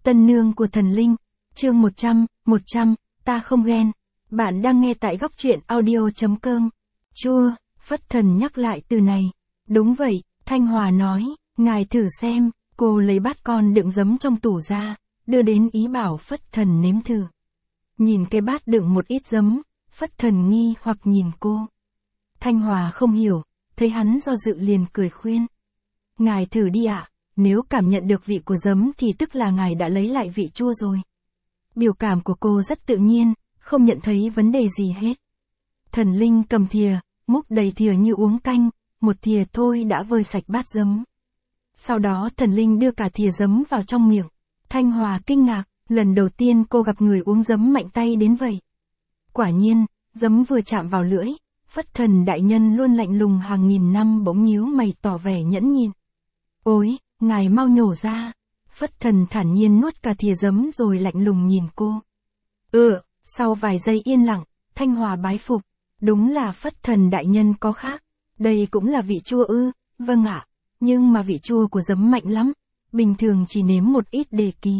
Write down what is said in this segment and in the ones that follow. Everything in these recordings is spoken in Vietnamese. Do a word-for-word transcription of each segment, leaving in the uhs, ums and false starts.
Tân nương của thần linh, chương một trăm, một trăm, ta không ghen. Bạn đang nghe tại góc truyện audio.com. Chua, Phất Thần nhắc lại từ này. Đúng vậy, Thanh Hòa nói, ngài thử xem, cô lấy bát con đựng giấm trong tủ ra, đưa đến ý bảo Phất Thần nếm thử. Nhìn cái bát đựng một ít giấm, Phất Thần nghi hoặc nhìn cô. Thanh Hòa không hiểu, thấy hắn do dự liền cười khuyên. Ngài thử đi ạ, nếu cảm nhận được vị của giấm thì tức là ngài đã lấy lại vị chua rồi. Biểu cảm của cô rất tự nhiên, không nhận thấy vấn đề gì hết. Thần linh cầm thìa, múc đầy thìa như uống canh, một thìa thôi đã vơi sạch bát giấm. Sau đó thần linh đưa cả thìa giấm vào trong miệng. Thanh Hòa kinh ngạc, lần đầu tiên cô gặp người uống giấm mạnh tay đến vậy. Quả nhiên, giấm vừa chạm vào lưỡi, Phất Thần đại nhân luôn lạnh lùng hàng nghìn năm bỗng nhíu mày tỏ vẻ nhẫn nhịn. Ôi, ngài mau nhổ ra. Phất Thần thản nhiên nuốt cả thìa giấm rồi lạnh lùng nhìn cô. Ừ, sau vài giây yên lặng, Thanh Hòa bái phục. Đúng là Phất Thần đại nhân có khác. Đây cũng là vị chua ư, vâng ạ. Nhưng mà vị chua của giấm mạnh lắm. Bình thường chỉ nếm một ít để ký.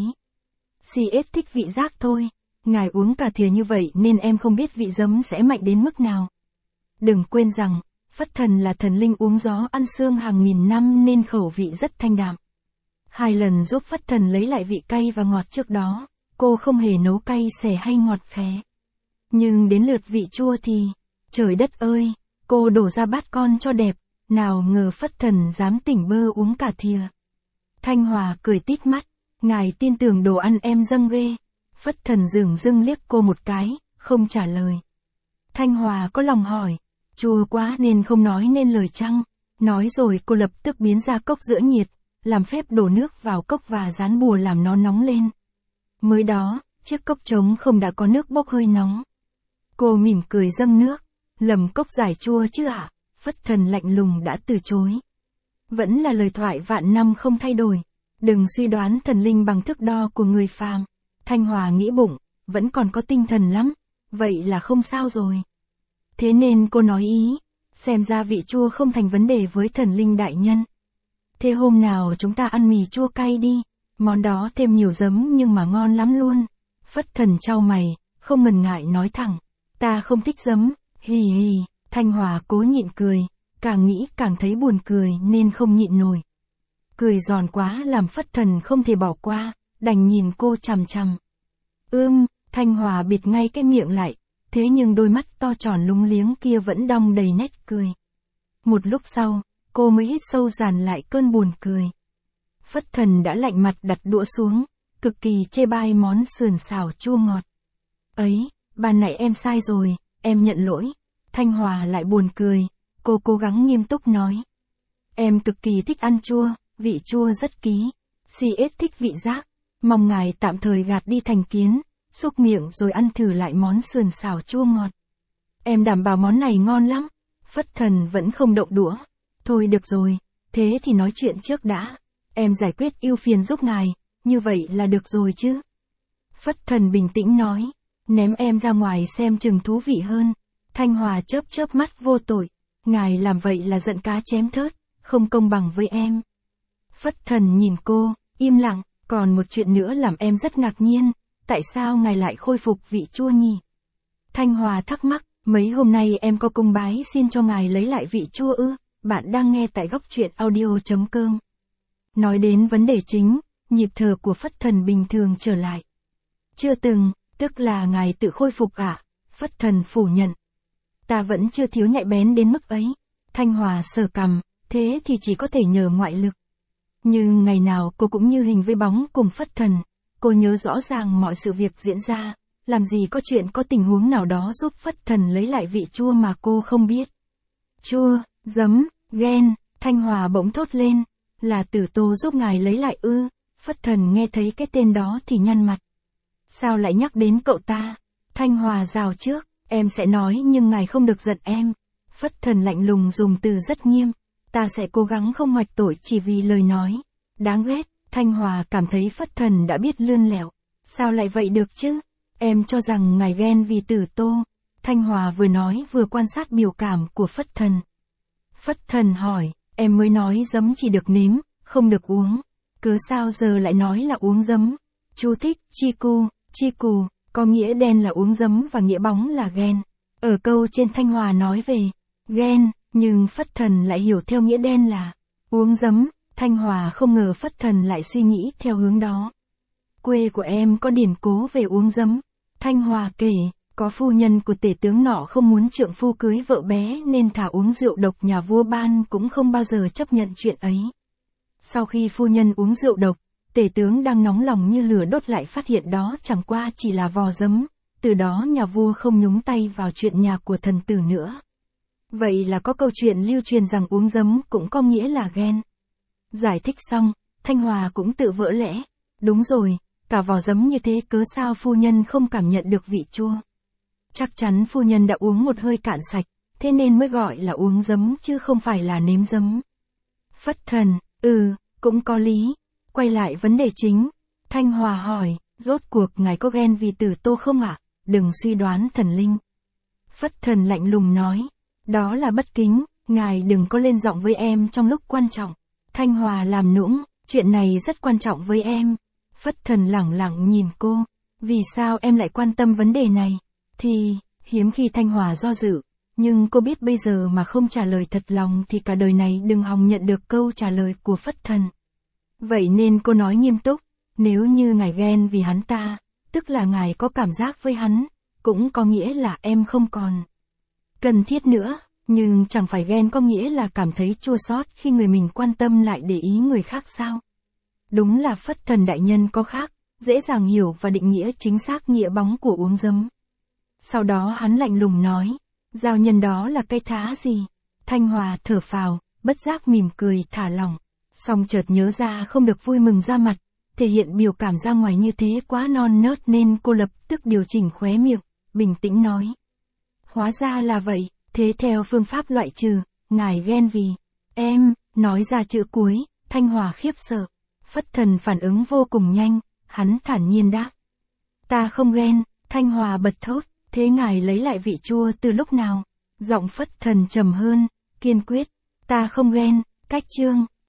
xê ét thích vị giác thôi. Ngài uống cả thìa như vậy nên em không biết vị giấm sẽ mạnh đến mức nào. Đừng quên rằng, Phất Thần là thần linh uống gió ăn xương hàng nghìn năm nên khẩu vị rất thanh đạm. Hai lần giúp Phất Thần lấy lại vị cay và ngọt trước đó, cô không hề nấu cay xè hay ngọt khé. Nhưng đến lượt vị chua thì, trời đất ơi, cô đổ ra bát con cho đẹp, nào ngờ Phất Thần dám tỉnh bơ uống cả thìa. Thanh Hòa cười tít mắt, ngài tin tưởng đồ ăn em dâng ghê. Phất Thần dửng dưng liếc cô một cái, không trả lời. Thanh Hòa có lòng hỏi, chua quá nên không nói nên lời chăng? Nói rồi cô lập tức biến ra cốc giữa nhiệt, làm phép đổ nước vào cốc và dán bùa làm nó nóng lên. Mới đó, chiếc cốc trống không đã có nước bốc hơi nóng. Cô mỉm cười dâng nước, lầm cốc giải chua chứ ạ? Phất Thần lạnh lùng đã từ chối. Vẫn là lời thoại vạn năm không thay đổi. Đừng suy đoán thần linh bằng thước đo của người phàm. Thanh Hòa nghĩ bụng, vẫn còn có tinh thần lắm, vậy là không sao rồi. Thế nên cô nói ý, xem ra vị chua không thành vấn đề với thần linh đại nhân. Thế hôm nào chúng ta ăn mì chua cay đi, món đó thêm nhiều giấm nhưng mà ngon lắm luôn. Phất Thần chau mày, không ngần ngại nói thẳng, ta không thích giấm, hì hì. Thanh Hòa cố nhịn cười, càng nghĩ càng thấy buồn cười nên không nhịn nổi. Cười giòn quá làm Phất Thần không thể bỏ qua, đành nhìn cô chằm chằm. Ưm, Thanh Hòa bịt ngay cái miệng lại, thế nhưng đôi mắt to tròn lúng liếng kia vẫn đong đầy nét cười. Một lúc sau, cô mới hít sâu dàn lại cơn buồn cười. Phất Thần đã lạnh mặt đặt đũa xuống, cực kỳ chê bai món sườn xào chua ngọt. Ấy, ban nãy em sai rồi, em nhận lỗi. Thanh Hòa lại buồn cười, cô cố gắng nghiêm túc nói. Em cực kỳ thích ăn chua, vị chua rất ký. xê ét thích vị giác, mong ngài tạm thời gạt đi thành kiến, xúc miệng rồi ăn thử lại món sườn xào chua ngọt. Em đảm bảo món này ngon lắm. Phất Thần vẫn không động đũa. Thôi được rồi, thế thì nói chuyện trước đã. Em giải quyết ưu phiền giúp ngài, như vậy là được rồi chứ. Phất Thần bình tĩnh nói, ném em ra ngoài xem chừng thú vị hơn. Thanh Hòa chớp chớp mắt vô tội, ngài làm vậy là giận cá chém thớt, không công bằng với em. Phất Thần nhìn cô, im lặng, còn một chuyện nữa làm em rất ngạc nhiên, tại sao ngài lại khôi phục vị chua nhỉ? Thanh Hòa thắc mắc, mấy hôm nay em có cung bái xin cho ngài lấy lại vị chua ư? Bạn đang nghe tại góc truyện audio.com. Nói đến vấn đề chính, nhịp thở của Phất Thần bình thường trở lại. Chưa từng, tức là ngài tự khôi phục ạ? À? Phất Thần phủ nhận. Ta vẫn chưa thiếu nhạy bén đến mức ấy. Thanh Hòa sờ cằm, thế thì chỉ có thể nhờ ngoại lực. Nhưng ngày nào cô cũng như hình với bóng cùng Phất Thần, cô nhớ rõ ràng mọi sự việc diễn ra, làm gì có chuyện có tình huống nào đó giúp Phất Thần lấy lại vị chua mà cô không biết. Chua, giấm, ghen, Thanh Hòa bỗng thốt lên, là Tử Tô giúp ngài lấy lại ư? Phất Thần nghe thấy cái tên đó thì nhăn mặt. Sao lại nhắc đến cậu ta? Thanh Hòa rào trước, em sẽ nói nhưng ngài không được giận em. Phất Thần lạnh lùng dùng từ rất nghiêm. Ta sẽ cố gắng không hoạch tội chỉ vì lời nói. Đáng ghét, Thanh Hòa cảm thấy Phất Thần đã biết lươn lẹo. Sao lại vậy được chứ? Em cho rằng ngài ghen vì Tử Tô. Thanh Hòa vừa nói vừa quan sát biểu cảm của Phất Thần. Phất Thần hỏi, em mới nói giấm chỉ được nếm, không được uống. Cớ sao giờ lại nói là uống giấm? Chú thích, chi cu, chi cù, có nghĩa đen là uống giấm và nghĩa bóng là ghen. Ở câu trên Thanh Hòa nói về ghen, nhưng Phất Thần lại hiểu theo nghĩa đen là uống giấm. Thanh Hòa không ngờ Phất Thần lại suy nghĩ theo hướng đó. Quê của em có điển cố về uống giấm. Thanh Hòa kể, có phu nhân của tể tướng nọ không muốn trượng phu cưới vợ bé nên thả uống rượu độc, nhà vua ban cũng không bao giờ chấp nhận chuyện ấy. Sau khi phu nhân uống rượu độc, tể tướng đang nóng lòng như lửa đốt lại phát hiện đó chẳng qua chỉ là vò giấm, từ đó nhà vua không nhúng tay vào chuyện nhà của thần tử nữa. Vậy là có câu chuyện lưu truyền rằng uống giấm cũng có nghĩa là ghen. Giải thích xong, Thanh Hòa cũng tự vỡ lẽ. Đúng rồi, cả vò giấm như thế cớ sao phu nhân không cảm nhận được vị chua. Chắc chắn phu nhân đã uống một hơi cạn sạch, thế nên mới gọi là uống giấm chứ không phải là nếm giấm. Phất Thần, ừ, cũng có lý. Quay lại vấn đề chính, Thanh Hòa hỏi, rốt cuộc ngài có ghen vì Tử Tô không ạ? À? Đừng suy đoán thần linh. Phất Thần lạnh lùng nói, đó là bất kính, ngài đừng có lên giọng với em trong lúc quan trọng. Thanh Hòa làm nũng, chuyện này rất quan trọng với em. Phất Thần lẳng lặng nhìn cô, vì sao em lại quan tâm vấn đề này? Thì, hiếm khi Thanh Hòa do dự, nhưng cô biết bây giờ mà không trả lời thật lòng thì cả đời này đừng hòng nhận được câu trả lời của Phất Thần. Vậy nên cô nói nghiêm túc, nếu như ngài ghen vì hắn ta, tức là ngài có cảm giác với hắn, cũng có nghĩa là em không còn cần thiết nữa, nhưng chẳng phải ghen có nghĩa là cảm thấy chua xót khi người mình quan tâm lại để ý người khác sao? Đúng là Phất Thần đại nhân có khác, dễ dàng hiểu và định nghĩa chính xác nghĩa bóng của uống giấm. Sau đó hắn lạnh lùng nói, giao nhân đó là cái thá gì? Thanh Hòa thở phào, bất giác mỉm cười thả lỏng, song chợt nhớ ra không được vui mừng ra mặt, thể hiện biểu cảm ra ngoài như thế quá non nớt nên cô lập tức điều chỉnh khóe miệng, bình tĩnh nói. Hóa ra là vậy, thế theo phương pháp loại trừ, ngài ghen vì em, nói ra chữ cuối, Thanh Hòa khiếp sợ. Phất Thần phản ứng vô cùng nhanh, hắn thản nhiên đáp. Ta không ghen, Thanh Hòa bật thốt, thế ngài lấy lại vị chua từ lúc nào? Giọng Phất Thần trầm hơn, kiên quyết, ta không ghen, cách chương.